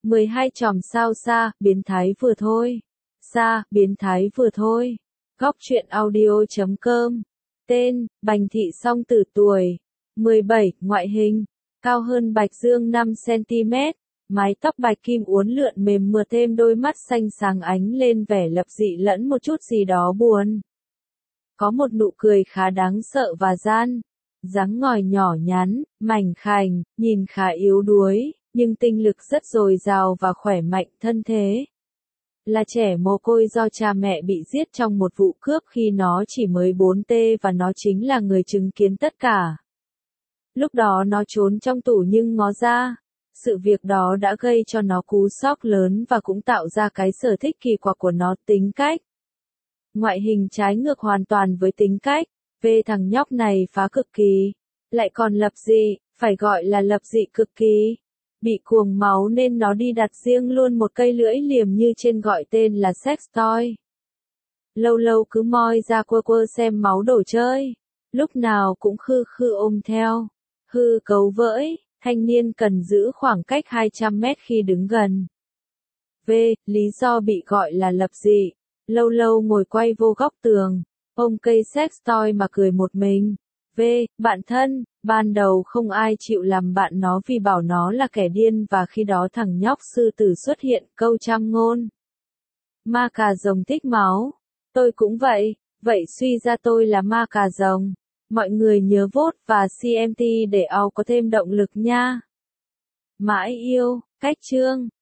12 chòm sao xa, biến thái vừa thôi. Xa, biến thái vừa thôi. Góc truyện audio.com. Tên, Bành Thị Song Tử tuổi 17, ngoại hình, cao hơn Bạch Dương 5cm, mái tóc bạch kim uốn lượn mềm mượt thêm đôi mắt xanh sáng ánh lên vẻ lập dị lẫn một chút gì đó buồn. Có một nụ cười khá đáng sợ và gian, dáng ngòi nhỏ nhắn, mảnh khảnh, nhìn khá yếu đuối, nhưng tinh lực rất dồi dào và khỏe mạnh thân thế. Là trẻ mồ côi do cha mẹ bị giết trong một vụ cướp khi nó chỉ mới 4T và nó chính là người chứng kiến tất cả. Lúc đó nó trốn trong tủ nhưng ngó ra. Sự việc đó đã gây cho nó cú sốc lớn và cũng tạo ra cái sở thích kỳ quặc của nó, tính cách. Ngoại hình trái ngược hoàn toàn với tính cách. Về thằng nhóc này phá cực kỳ. Lại còn lập dị, phải gọi là lập dị cực kỳ. Bị cuồng máu nên nó đi đặt riêng luôn một cây lưỡi liềm như trên gọi tên là sex toy. Lâu lâu cứ moi ra quơ quơ xem máu đồ chơi. Lúc nào cũng khư khư ôm theo. Hư cấu vỡi, thanh niên cần giữ khoảng cách 200 mét khi đứng gần. V. Lý do bị gọi là lập dị. Lâu lâu ngồi quay vô góc tường, ôm cây sex toy mà cười một mình. V. Bạn thân, ban đầu không ai chịu làm bạn nó vì bảo nó là kẻ điên và khi đó thằng nhóc sư tử xuất hiện câu trăm ngôn. Ma cà rồng thích máu. Tôi cũng vậy, vậy suy ra tôi là ma cà rồng. Mọi người nhớ vote và CMT để AU có thêm động lực nha. Mãi yêu, cách chương.